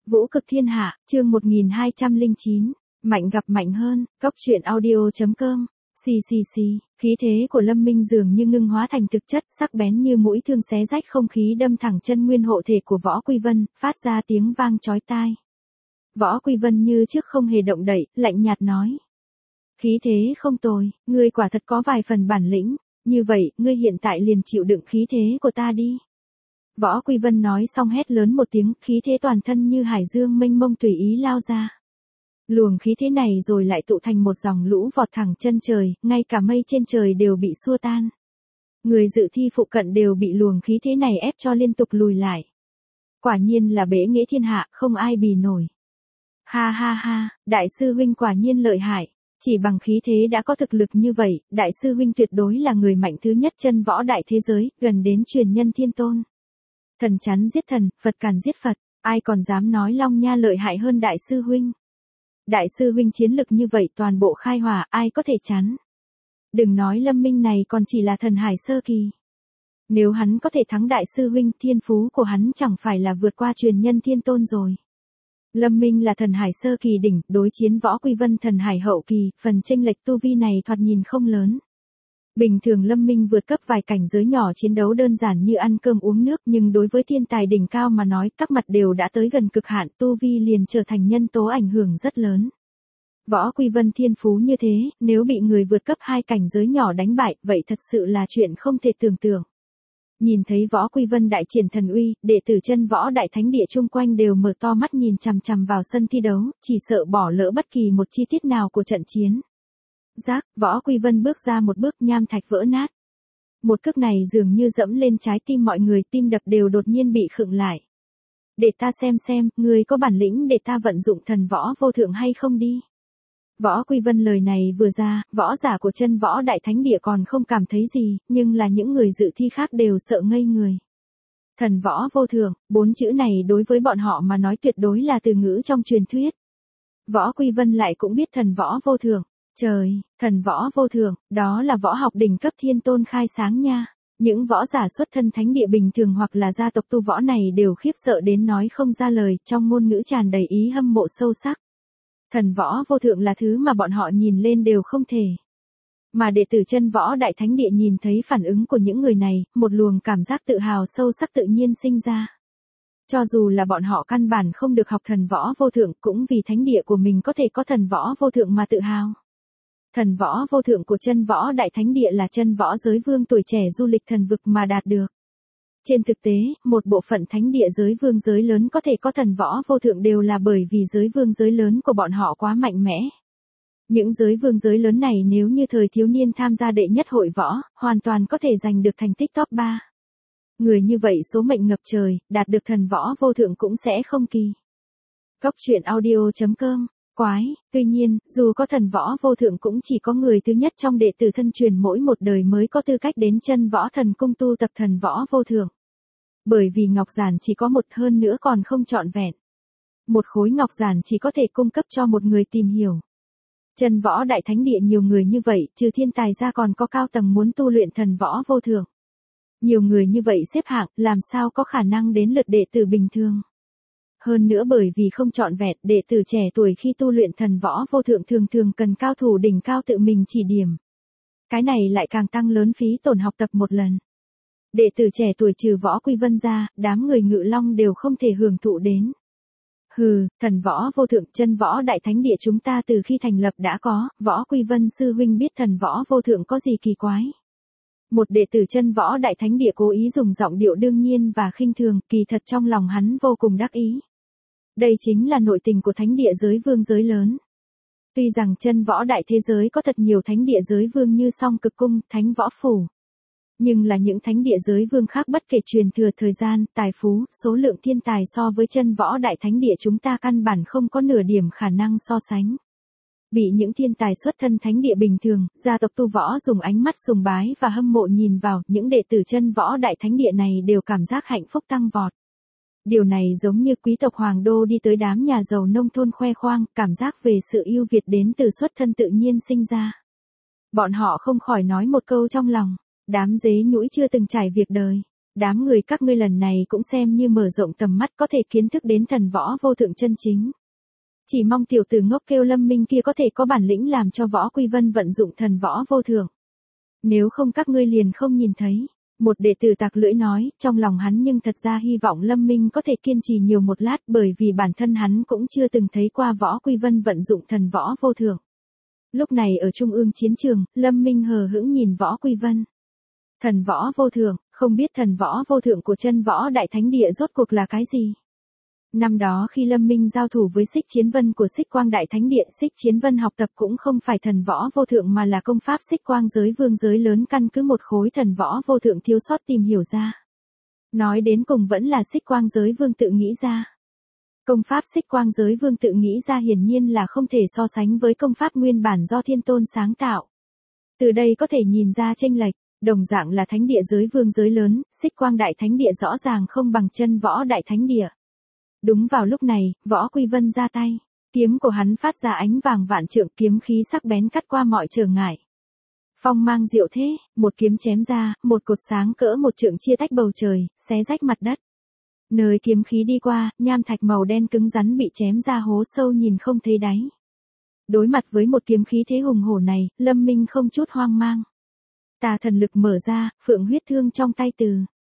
Vũ cực thiên hạ, chương 1209, mạnh gặp mạnh hơn, Cốc truyện audio.com, xì, khí thế của Lâm Minh dường như ngưng hóa thành thực chất, sắc bén như mũi thương xé rách không khí đâm thẳng chân nguyên hộ thể của Võ Quy Vân, phát ra tiếng vang chói tai. Võ Quy Vân như trước không hề động đậy, lạnh nhạt nói. Khí thế không tồi, ngươi quả thật có vài phần bản lĩnh, như vậy, ngươi hiện tại liền chịu đựng khí thế của ta đi. Võ Quy Vân nói xong hét lớn một tiếng, khí thế toàn thân như hải dương mênh mông tùy ý lao ra. Luồng khí thế này rồi lại tụ thành một dòng lũ vọt thẳng chân trời, ngay cả mây trên trời đều bị xua tan. Người dự thi phụ cận đều bị luồng khí thế này ép cho liên tục lùi lại. Quả nhiên là bệ nghệ thiên hạ, không ai bì nổi. Ha, đại sư huynh quả nhiên lợi hại. Chỉ bằng khí thế đã có thực lực như vậy, đại sư huynh tuyệt đối là người mạnh thứ nhất chân võ đại thế giới, gần đến truyền nhân thiên tôn. Thần chắn giết thần, Phật càn giết Phật, ai còn dám nói Long Nha lợi hại hơn đại sư huynh. Đại sư huynh chiến lực như vậy toàn bộ khai hỏa, ai có thể chắn. Đừng nói Lâm Minh này còn chỉ là thần hải sơ kỳ. Nếu hắn có thể thắng đại sư huynh, thiên phú của hắn chẳng phải là vượt qua truyền nhân thiên tôn rồi. Lâm Minh là thần hải sơ kỳ đỉnh, đối chiến Võ Quy Vân thần hải hậu kỳ, phần chênh lệch tu vi này thoạt nhìn không lớn. Bình thường Lâm Minh vượt cấp vài cảnh giới nhỏ chiến đấu đơn giản như ăn cơm uống nước, nhưng đối với thiên tài đỉnh cao mà nói, các mặt đều đã tới gần cực hạn, tu vi liền trở thành nhân tố ảnh hưởng rất lớn. Võ Quy Vân thiên phú như thế, nếu bị người vượt cấp 2 cảnh giới nhỏ đánh bại, vậy thật sự là chuyện không thể tưởng tượng. Nhìn thấy Võ Quy Vân đại triển thần uy, đệ tử chân võ đại thánh địa chung quanh đều mở to mắt nhìn chằm chằm vào sân thi đấu, chỉ sợ bỏ lỡ bất kỳ một chi tiết nào của trận chiến. Giác, Võ Quy Vân bước ra một bước, nham thạch vỡ nát. Một cước này dường như dẫm lên trái tim mọi người, tim đập đều đột nhiên bị khựng lại. Để ta xem, ngươi có bản lĩnh để ta vận dụng thần võ vô thượng hay không đi. Võ Quy Vân lời này vừa ra, võ giả của chân võ đại thánh địa còn không cảm thấy gì, nhưng là những người dự thi khác đều sợ ngây người. Thần võ vô thượng, 4 chữ này đối với bọn họ mà nói tuyệt đối là từ ngữ trong truyền thuyết. Võ Quy Vân lại cũng biết thần võ vô thượng. Trời, thần võ vô thượng, đó là võ học đỉnh cấp thiên tôn khai sáng nha. Những võ giả xuất thân thánh địa bình thường hoặc là gia tộc tu võ này đều khiếp sợ đến nói không ra lời, trong ngôn ngữ tràn đầy ý hâm mộ sâu sắc. Thần võ vô thượng là thứ mà bọn họ nhìn lên đều không thể. Mà đệ tử chân võ đại thánh địa nhìn thấy phản ứng của những người này, một luồng cảm giác tự hào sâu sắc tự nhiên sinh ra. Cho dù là bọn họ căn bản không được học thần võ vô thượng, cũng vì thánh địa của mình có thể có thần võ vô thượng mà tự hào. Thần võ vô thượng của chân võ đại thánh địa là chân võ giới vương tuổi trẻ du lịch thần vực mà đạt được. Trên thực tế, một bộ phận thánh địa giới vương giới lớn có thể có thần võ vô thượng đều là bởi vì giới vương giới lớn của bọn họ quá mạnh mẽ. Những giới vương giới lớn này nếu như thời thiếu niên tham gia đệ nhất hội võ, hoàn toàn có thể giành được thành tích top 3. Người như vậy số mệnh ngập trời, đạt được thần võ vô thượng cũng sẽ không kỳ. Cốc truyện audio.com, quái, tuy nhiên, dù có thần võ vô thượng cũng chỉ có người thứ nhất trong đệ tử thân truyền mỗi một đời mới có tư cách đến chân võ thần cung tu tập thần võ vô thượng. Bởi vì ngọc giản chỉ có một, hơn nữa còn không trọn vẹn. Một khối ngọc giản chỉ có thể cung cấp cho một người tìm hiểu. Chân võ đại thánh địa nhiều người như vậy, trừ thiên tài ra còn có cao tầng muốn tu luyện thần võ vô thượng. Nhiều người như vậy xếp hạng, làm sao có khả năng đến lượt đệ tử bình thường. Hơn nữa bởi vì không trọn vẹn, đệ tử trẻ tuổi khi tu luyện thần võ vô thượng thường cần cao thủ đỉnh cao tự mình chỉ điểm. Cái này lại càng tăng lớn phí tổn học tập một lần. Đệ tử trẻ tuổi trừ Võ Quy Vân ra, đám người Ngự Long đều không thể hưởng thụ đến. Hừ, thần võ vô thượng chân võ đại thánh địa chúng ta từ khi thành lập đã có, Võ Quy Vân sư huynh biết thần võ vô thượng có gì kỳ quái. Một đệ tử chân võ đại thánh địa cố ý dùng giọng điệu đương nhiên và khinh thường, kỳ thật trong lòng hắn vô cùng đắc ý. Đây chính là nội tình của thánh địa giới vương giới lớn. Tuy rằng chân võ đại thế giới có thật nhiều thánh địa giới vương như Song Cực Cung, Thánh Võ Phủ. Nhưng là những thánh địa giới vương khác bất kể truyền thừa thời gian, tài phú, số lượng thiên tài so với chân võ đại thánh địa chúng ta căn bản không có nửa điểm khả năng so sánh. Bị những thiên tài xuất thân thánh địa bình thường, gia tộc tu võ dùng ánh mắt sùng bái và hâm mộ nhìn vào, những đệ tử chân võ đại thánh địa này đều cảm giác hạnh phúc tăng vọt. Điều này giống như quý tộc hoàng đô đi tới đám nhà giàu nông thôn khoe khoang, cảm giác về sự ưu việt đến từ xuất thân tự nhiên sinh ra. Bọn họ không khỏi nói một câu trong lòng, đám dế nhũi chưa từng trải việc đời. Đám người các ngươi lần này cũng xem như mở rộng tầm mắt có thể kiến thức đến thần võ vô thượng chân chính. Chỉ mong tiểu tử ngốc kêu Lâm Minh kia có thể có bản lĩnh làm cho Võ Quy Vân vận dụng thần võ vô thượng. Nếu không các ngươi liền không nhìn thấy. Một đệ tử tặc lưỡi nói, trong lòng hắn nhưng thật ra hy vọng Lâm Minh có thể kiên trì nhiều một lát bởi vì bản thân hắn cũng chưa từng thấy qua Võ Quy Vân vận dụng thần võ vô thượng. Lúc này ở trung ương chiến trường, Lâm Minh hờ hững nhìn Võ Quy Vân. Thần võ vô thượng, không biết thần võ vô thượng của chân võ đại thánh địa rốt cuộc là cái gì? Năm đó khi Lâm Minh giao thủ với Xích Chiến Vân của Xích Quang Đại Thánh Địa, Xích Chiến Vân học tập cũng không phải thần võ vô thượng mà là công pháp Xích Quang giới vương giới lớn căn cứ một khối thần võ vô thượng thiếu sót tìm hiểu ra. Nói đến cùng vẫn là Xích Quang giới vương tự nghĩ ra. Công pháp Xích Quang giới vương tự nghĩ ra hiển nhiên là không thể so sánh với công pháp nguyên bản do Thiên Tôn sáng tạo. Từ đây có thể nhìn ra chênh lệch, đồng dạng là thánh địa giới vương giới lớn, Xích Quang Đại Thánh Địa rõ ràng không bằng chân võ Đại Thánh Địa. Đúng vào lúc này, Võ Quy Vân ra tay, kiếm của hắn phát ra ánh vàng vạn trượng, kiếm khí sắc bén cắt qua mọi trở ngại. Phong mang diệu thế, một kiếm chém ra, một cột sáng cỡ một trượng chia tách bầu trời, xé rách mặt đất. Nơi kiếm khí đi qua, nham thạch màu đen cứng rắn bị chém ra hố sâu nhìn không thấy đáy. Đối mặt với một kiếm khí thế hùng hổ này, Lâm Minh không chút hoang mang. Tà thần lực mở ra, phượng huyết thương trong tay từ.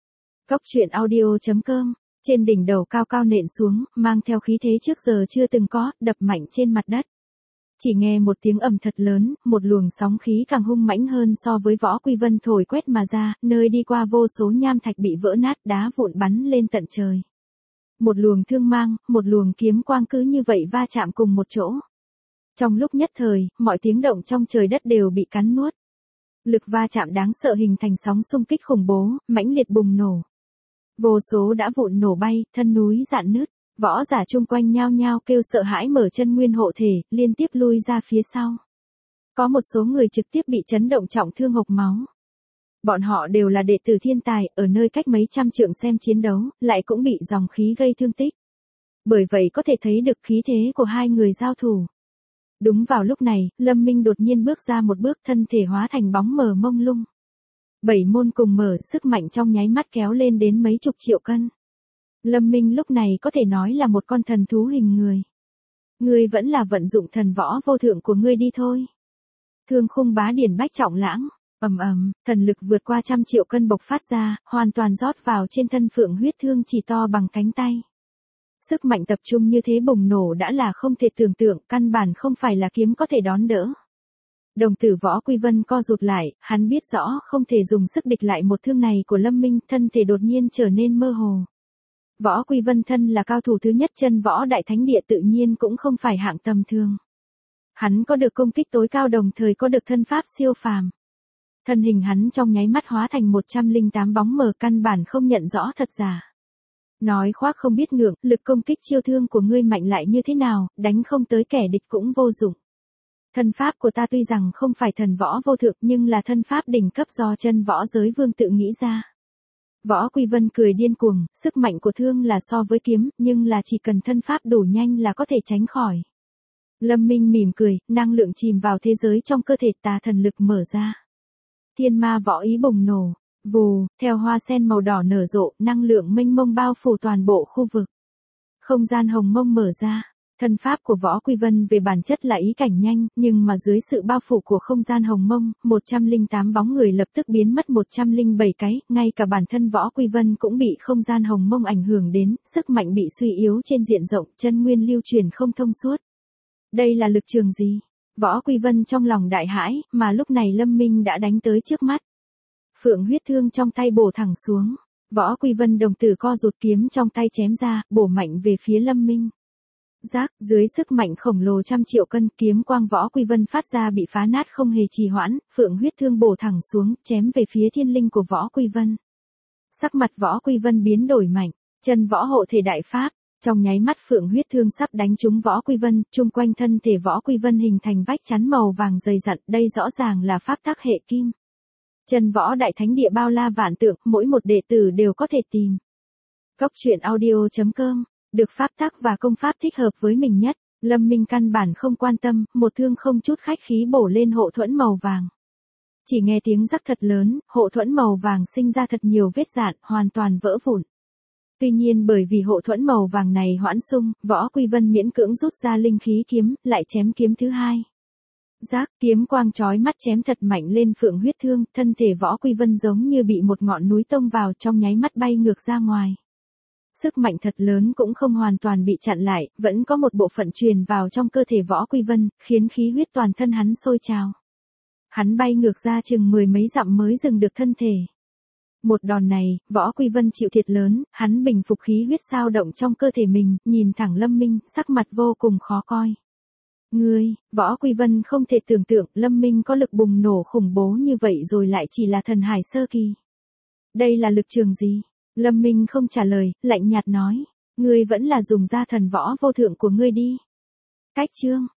Cốc truyện audio.com. Trên đỉnh đầu cao cao nện xuống, mang theo khí thế trước giờ chưa từng có, đập mạnh trên mặt đất. Chỉ nghe một tiếng ầm thật lớn, một luồng sóng khí càng hung mãnh hơn so với Võ Quy Vân thổi quét mà ra, nơi đi qua vô số nham thạch bị vỡ nát, đá vụn bắn lên tận trời. Một luồng thương mang, một luồng kiếm quang cứ như vậy va chạm cùng một chỗ. Trong lúc nhất thời, mọi tiếng động trong trời đất đều bị cắn nuốt. Lực va chạm đáng sợ hình thành sóng xung kích khủng bố, mãnh liệt bùng nổ. Vô số đã vụn nổ bay, thân núi rạn nứt, võ giả chung quanh nhao nhao kêu sợ hãi mở chân nguyên hộ thể, liên tiếp lui ra phía sau. Có một số người trực tiếp bị chấn động trọng thương hộc máu. Bọn họ đều là đệ tử thiên tài, ở nơi cách mấy trăm trượng xem chiến đấu, lại cũng bị dòng khí gây thương tích. Bởi vậy có thể thấy được khí thế của hai người giao thủ. Đúng vào lúc này, Lâm Minh đột nhiên bước ra một bước, thân thể hóa thành bóng mờ mông lung. 7 môn cùng mở, sức mạnh trong nháy mắt kéo lên đến mấy chục triệu cân. Lâm Minh lúc này có thể nói là một con thần thú hình người. Ngươi vẫn là vận dụng thần võ vô thượng của ngươi đi thôi. Thương khung bá điển bách trọng lãng, ầm ầm, thần lực vượt qua 100 triệu cân bộc phát ra, hoàn toàn rót vào trên thân phượng huyết thương chỉ to bằng cánh tay. Sức mạnh tập trung như thế bùng nổ đã là không thể tưởng tượng, căn bản không phải là kiếm có thể đón đỡ. Đồng tử Võ Quy Vân co rụt lại, hắn biết rõ không thể dùng sức địch lại một thương này của Lâm Minh, thân thể đột nhiên trở nên mơ hồ. Võ Quy Vân thân là cao thủ thứ nhất chân võ đại thánh địa tự nhiên cũng không phải hạng tầm thường. Hắn có được công kích tối cao đồng thời có được thân pháp siêu phàm. Thân hình hắn trong nháy mắt hóa thành 108 bóng mờ, căn bản không nhận rõ thật giả. Nói khoác không biết ngượng, lực công kích chiêu thương của ngươi mạnh lại như thế nào, đánh không tới kẻ địch cũng vô dụng. Thân pháp của ta tuy rằng không phải thần võ vô thượng nhưng là thân pháp đỉnh cấp do chân võ giới vương tự nghĩ ra. Võ Quy Vân cười điên cuồng, sức mạnh của thương là so với kiếm, nhưng là chỉ cần thân pháp đủ nhanh là có thể tránh khỏi. Lâm Minh mỉm cười, năng lượng chìm vào thế giới trong cơ thể, tà thần lực mở ra. Thiên ma võ ý bùng nổ, vù, theo hoa sen màu đỏ nở rộ, năng lượng mênh mông bao phủ toàn bộ khu vực. Không gian hồng mông mở ra. Thân pháp của Võ Quy Vân về bản chất là ý cảnh nhanh, nhưng mà dưới sự bao phủ của không gian hồng mông, 108 bóng người lập tức biến mất 107 cái, ngay cả bản thân Võ Quy Vân cũng bị không gian hồng mông ảnh hưởng đến, sức mạnh bị suy yếu trên diện rộng, chân nguyên lưu truyền không thông suốt. Đây là lực trường gì? Võ Quy Vân trong lòng đại hãi, mà lúc này Lâm Minh đã đánh tới trước mắt. Phượng huyết thương trong tay bổ thẳng xuống, Võ Quy Vân đồng tử co rụt, kiếm trong tay chém ra, bổ mạnh về phía Lâm Minh. Giác, dưới sức mạnh khổng lồ 100 triệu cân, kiếm quang Võ Quy Vân phát ra bị phá nát không hề trì hoãn, phượng huyết thương bổ thẳng xuống, chém về phía thiên linh của Võ Quy Vân. Sắc mặt Võ Quy Vân biến đổi mạnh, chân võ hộ thể đại pháp, trong nháy mắt phượng huyết thương sắp đánh trúng Võ Quy Vân, chung quanh thân thể Võ Quy Vân hình thành vách chắn màu vàng dày dặn, đây rõ ràng là pháp tắc hệ kim. Chân võ đại thánh địa bao la vạn tượng, mỗi một đệ tử đều có thể tìm. Cốc truyện audio.com. Được pháp tắc và công pháp thích hợp với mình nhất, Lâm Minh căn bản không quan tâm, một thương không chút khách khí bổ lên hộ thuẫn màu vàng. Chỉ nghe tiếng rắc thật lớn, hộ thuẫn màu vàng sinh ra thật nhiều vết rạn, hoàn toàn vỡ vụn. Tuy nhiên bởi vì hộ thuẫn màu vàng này hoãn xung, Võ Quy Vân miễn cưỡng rút ra linh khí kiếm, lại chém kiếm thứ hai. Rác, kiếm quang chói mắt chém thật mạnh lên Phượng huyết thương, thân thể Võ Quy Vân giống như bị một ngọn núi tông vào, trong nháy mắt bay ngược ra ngoài. Sức mạnh thật lớn cũng không hoàn toàn bị chặn lại, vẫn có một bộ phận truyền vào trong cơ thể Võ Quy Vân, khiến khí huyết toàn thân hắn sôi trào. Hắn bay ngược ra chừng 10 mấy dặm mới dừng được thân thể. Một đòn này, Võ Quy Vân chịu thiệt lớn, hắn bình phục khí huyết sao động trong cơ thể mình, nhìn thẳng Lâm Minh, sắc mặt vô cùng khó coi. Võ Quy Vân không thể tưởng tượng Lâm Minh có lực bùng nổ khủng bố như vậy rồi lại chỉ là thần hải sơ kỳ. Đây là lực trường gì? Lâm Minh không trả lời, lạnh nhạt nói. Ngươi vẫn là dùng ra thần võ vô thượng của ngươi đi. Cách chương.